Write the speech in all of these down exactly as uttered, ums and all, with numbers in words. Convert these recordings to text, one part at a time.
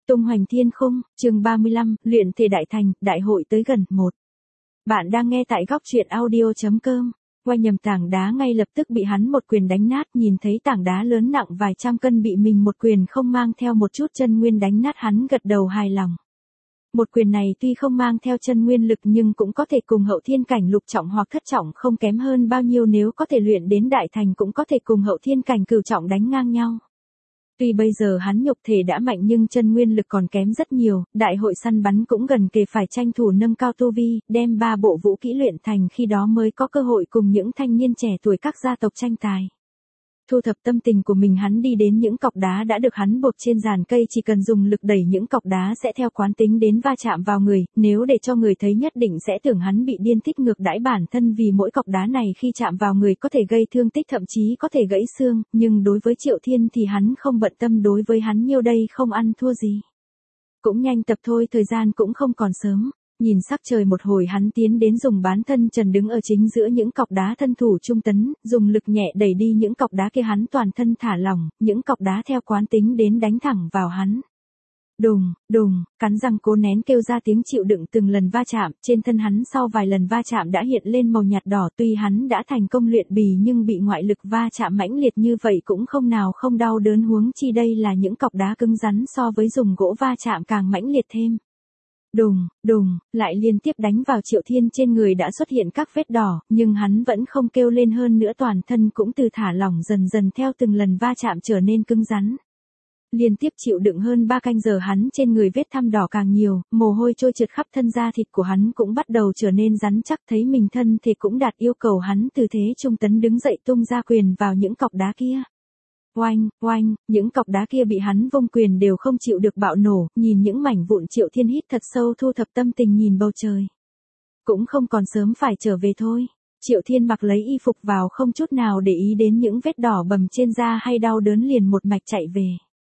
Tung hoành thiên khung, chương ba mươi lăm, luyện thể đại thành, đại hội tới gần, một. Bạn đang nghe tại góc truyện audio.com. Qua nhầm tảng đá ngay lập tức bị hắn một quyền đánh nát, nhìn thấy tảng đá lớn nặng vài trăm cân bị mình một quyền không mang theo một chút chân nguyên đánh nát, hắn gật đầu hài lòng. Một quyền này tuy không mang theo chân nguyên lực nhưng cũng có thể cùng hậu thiên cảnh lục trọng hoặc thất trọng không kém hơn bao nhiêu, nếu có thể luyện đến đại thành cũng có thể cùng hậu thiên cảnh cửu trọng đánh ngang nhau. Tuy bây giờ hắn nhục thể đã mạnh nhưng chân nguyên lực còn kém rất nhiều, đại hội săn bắn cũng gần kề, phải tranh thủ nâng cao tu vi, đem ba bộ vũ kỹ luyện thành, khi đó mới có cơ hội cùng những thanh niên trẻ tuổi các gia tộc tranh tài. Thu thập tâm tình của mình, hắn đi đến những cọc đá đã được hắn buộc trên giàn cây, chỉ cần dùng lực đẩy những cọc đá sẽ theo quán tính đến va chạm vào người, nếu để cho người thấy nhất định sẽ tưởng hắn bị điên, thích ngược đãi bản thân, vì mỗi cọc đá này khi chạm vào người có thể gây thương tích, thậm chí có thể gãy xương, nhưng đối với Triệu Thiên thì hắn không bận tâm, đối với hắn nhiêu đây không ăn thua gì. Cũng nhanh tập thôi, thời gian cũng không còn sớm. Nhìn sắc trời một hồi, hắn tiến đến dùng bán thân trần đứng ở chính giữa những cọc đá, thân thủ trung tấn, dùng lực nhẹ đẩy đi những cọc đá kia, hắn toàn thân thả lỏng, những cọc đá theo quán tính đến đánh thẳng vào hắn. Đùng, đùng, cắn răng cố nén kêu ra tiếng chịu đựng từng lần va chạm, trên thân hắn sau vài lần va chạm đã hiện lên màu nhạt đỏ, tuy hắn đã thành công luyện bì nhưng bị ngoại lực va chạm mãnh liệt như vậy cũng không nào không đau đớn, huống chi đây là những cọc đá cứng rắn, so với dùng gỗ va chạm càng mãnh liệt thêm. Đùng, đùng, lại liên tiếp đánh vào Triệu Thiên, trên người đã xuất hiện các vết đỏ, nhưng hắn vẫn không kêu lên, hơn nữa toàn thân cũng từ thả lỏng dần dần theo từng lần va chạm trở nên cứng rắn. Liên tiếp chịu đựng hơn ba canh giờ, hắn trên người vết thăm đỏ càng nhiều, mồ hôi trôi trượt khắp thân, da thịt của hắn cũng bắt đầu trở nên rắn chắc, thấy mình thân thể cũng đạt yêu cầu, hắn từ thế trung tấn đứng dậy tung ra quyền vào những cọc đá kia. Oanh, oanh, những cọc đá kia bị hắn vung quyền đều không chịu được bạo nổ, nhìn những mảnh vụn, Triệu Thiên hít thật sâu, thu thập tâm tình nhìn bầu trời. Cũng không còn sớm, phải trở về thôi. Triệu Thiên mặc lấy y phục vào, không chút nào để ý đến những vết đỏ bầm trên da hay đau đớn, liền một mạch chạy về.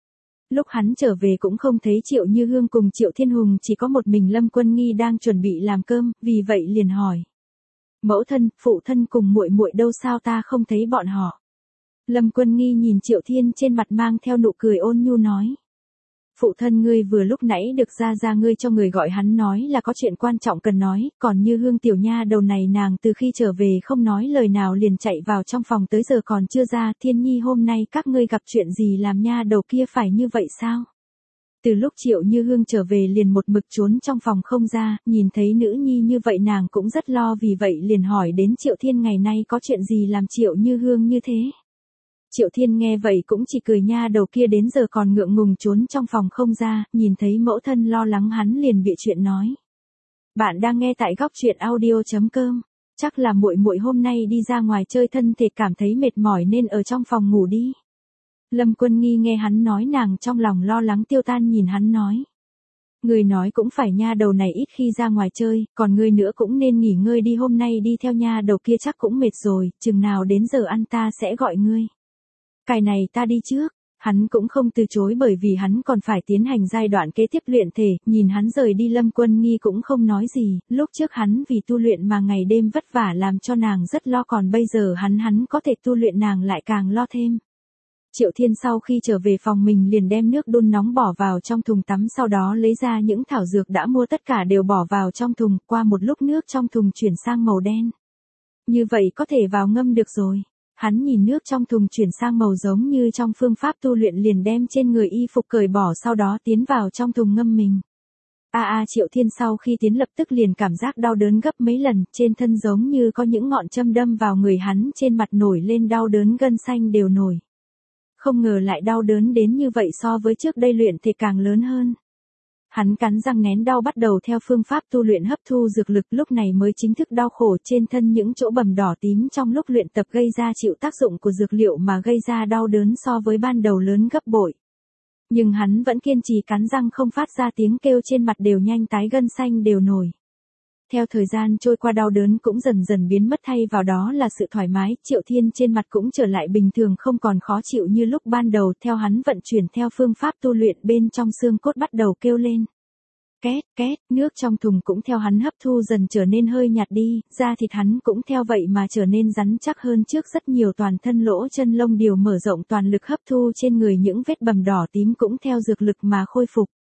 Lúc hắn trở về cũng không thấy Triệu Như Hương cùng Triệu Thiên Hùng, chỉ có một mình Lâm Quân Nghi đang chuẩn bị làm cơm, vì vậy liền hỏi: Mẫu thân, phụ thân cùng muội muội đâu, sao ta không thấy bọn họ? Lâm Quân Nghi nhìn Triệu Thiên, trên mặt mang theo nụ cười ôn nhu nói: Phụ thân ngươi vừa lúc nãy được ra ra ngươi cho người gọi, hắn nói là có chuyện quan trọng cần nói, còn Như Hương tiểu nha đầu này, nàng từ khi trở về không nói lời nào, liền chạy vào trong phòng, tới giờ còn chưa ra. Thiên Nhi, hôm nay các ngươi gặp chuyện gì làm nha đầu kia phải như vậy sao? Từ lúc Triệu Như Hương trở về liền một mực trốn trong phòng không ra, nhìn thấy nữ nhi như vậy nàng cũng rất lo, vì vậy liền hỏi đến Triệu Thiên ngày nay có chuyện gì làm Triệu Như Hương như thế. Triệu Thiên nghe vậy cũng chỉ cười, nha đầu kia đến giờ còn ngượng ngùng trốn trong phòng không ra, nhìn thấy mẫu thân lo lắng hắn liền bịa chuyện nói. Bạn đang nghe tại góc truyện audio.com. Chắc là muội muội hôm nay đi ra ngoài chơi, thân thể cảm thấy mệt mỏi nên ở trong phòng ngủ đi. Lâm Quân Nghi nghe hắn nói, nàng trong lòng lo lắng tiêu tan, nhìn hắn nói: Người nói cũng phải, nha đầu này ít khi ra ngoài chơi, còn ngươi nữa cũng nên nghỉ ngơi đi, hôm nay đi theo nha đầu kia chắc cũng mệt rồi, chừng nào đến giờ ăn ta sẽ gọi ngươi. Cái này ta đi trước. Hắn cũng không từ chối, bởi vì hắn còn phải tiến hành giai đoạn kế tiếp luyện thể, nhìn hắn rời đi Lâm Quân Nghi cũng không nói gì, lúc trước hắn vì tu luyện mà ngày đêm vất vả làm cho nàng rất lo, còn bây giờ hắn hắn có thể tu luyện nàng lại càng lo thêm. Triệu Thiên sau khi trở về phòng mình liền đem nước đun nóng bỏ vào trong thùng tắm, sau đó lấy ra những thảo dược đã mua, tất cả đều bỏ vào trong thùng, qua một lúc nước trong thùng chuyển sang màu đen. Như vậy có thể vào ngâm được rồi. Hắn nhìn nước trong thùng chuyển sang màu giống như trong phương pháp tu luyện, liền đem trên người y phục cởi bỏ, sau đó tiến vào trong thùng ngâm mình. A a Triệu Thiên sau khi tiến lập tức liền cảm giác đau đớn gấp mấy lần, trên thân giống như có những ngọn châm đâm vào người hắn, trên mặt nổi lên đau đớn, gân xanh đều nổi. Không ngờ lại đau đớn đến như vậy, so với trước đây luyện thể càng lớn hơn. Hắn cắn răng nén đau, bắt đầu theo phương pháp tu luyện hấp thu dược lực, lúc này mới chính thức đau khổ, trên thân những chỗ bầm đỏ tím trong lúc luyện tập gây ra chịu tác dụng của dược liệu mà gây ra đau đớn so với ban đầu lớn gấp bội. Nhưng hắn vẫn kiên trì cắn răng không phát ra tiếng kêu, trên mặt đều nhanh tái, gân xanh đều nổi. Theo thời gian trôi qua, đau đớn cũng dần dần biến mất, thay vào đó là sự thoải mái, Triệu Thiên trên mặt cũng trở lại bình thường, không còn khó chịu như lúc ban đầu, theo hắn vận chuyển theo phương pháp tu luyện, bên trong xương cốt bắt đầu kêu lên. Két, két, nước trong thùng cũng theo hắn hấp thu dần trở nên hơi nhạt đi, da thịt hắn cũng theo vậy mà trở nên rắn chắc hơn trước rất nhiều, toàn thân lỗ chân lông đều mở rộng, toàn lực hấp thu trên người, những vết bầm đỏ tím cũng theo dược lực mà khôi phục.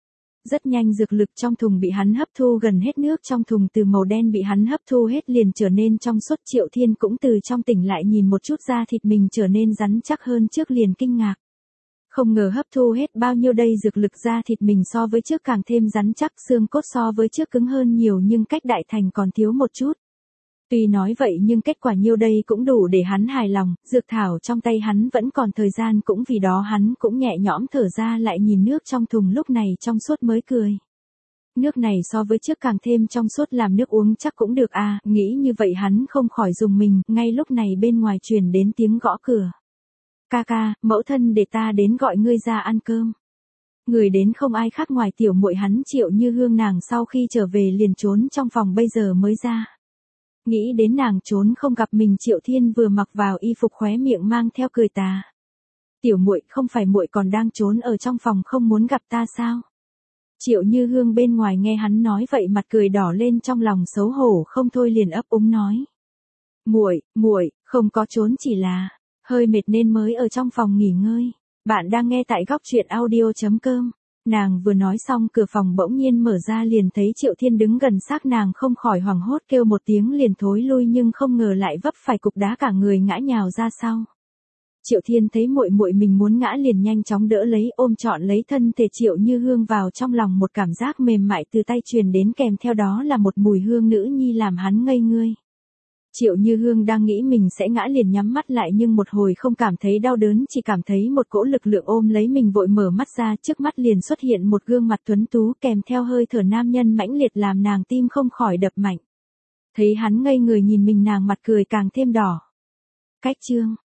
Rất nhanh dược lực trong thùng bị hắn hấp thu gần hết, nước trong thùng từ màu đen bị hắn hấp thu hết liền trở nên trong suốt. Triệu Thiên cũng từ trong tỉnh lại, nhìn một chút da thịt mình trở nên rắn chắc hơn trước liền kinh ngạc. Không ngờ hấp thu hết bao nhiêu đây, dược lực da thịt mình so với trước càng thêm rắn chắc, xương cốt so với trước cứng hơn nhiều nhưng cách đại thành còn thiếu một chút. Tuy nói vậy nhưng kết quả nhiêu đây cũng đủ để hắn hài lòng, dược thảo trong tay hắn vẫn còn thời gian, cũng vì đó hắn cũng nhẹ nhõm thở ra, lại nhìn nước trong thùng lúc này trong suốt mới cười. Nước này so với trước càng thêm trong suốt, làm nước uống chắc cũng được à, nghĩ như vậy hắn không khỏi rùng mình. Ngay lúc này bên ngoài truyền đến tiếng gõ cửa. Ca ca, mẫu thân để ta đến gọi ngươi ra ăn cơm. Người đến không ai khác ngoài tiểu muội hắn Triệu Như Hương, nàng sau khi trở về liền trốn trong phòng bây giờ mới ra. Nghĩ đến nàng trốn không gặp mình, Triệu Thiên vừa mặc vào y phục khóe miệng mang theo cười tà. Tiểu muội, không phải muội còn đang trốn ở trong phòng không muốn gặp ta sao? Triệu Như Hương bên ngoài nghe hắn nói vậy mặt cười đỏ lên, trong lòng xấu hổ không thôi liền ấp úng nói. Muội, muội, không có trốn, chỉ là hơi mệt nên mới ở trong phòng nghỉ ngơi. Bạn đang nghe tại góc truyện audio chấm com. Nàng vừa nói xong cửa phòng bỗng nhiên mở ra, liền thấy Triệu Thiên đứng gần xác nàng, không khỏi hoảng hốt kêu một tiếng liền thối lui, nhưng không ngờ lại vấp phải cục đá cả người ngã nhào ra sau. Triệu Thiên thấy muội muội mình muốn ngã liền nhanh chóng đỡ lấy, ôm trọn lấy thân thể Triệu Như Hương vào trong lòng, một cảm giác mềm mại từ tay truyền đến, kèm theo đó là một mùi hương nữ nhi làm hắn ngây ngươi. Triệu Như Hương đang nghĩ mình sẽ ngã liền nhắm mắt lại, nhưng một hồi không cảm thấy đau đớn, chỉ cảm thấy một cỗ lực lượng ôm lấy mình, vội mở mắt ra, trước mắt liền xuất hiện một gương mặt tuấn tú kèm theo hơi thở nam nhân mãnh liệt làm nàng tim không khỏi đập mạnh. Thấy hắn ngây người nhìn mình, nàng mặt cười càng thêm đỏ. Cách chương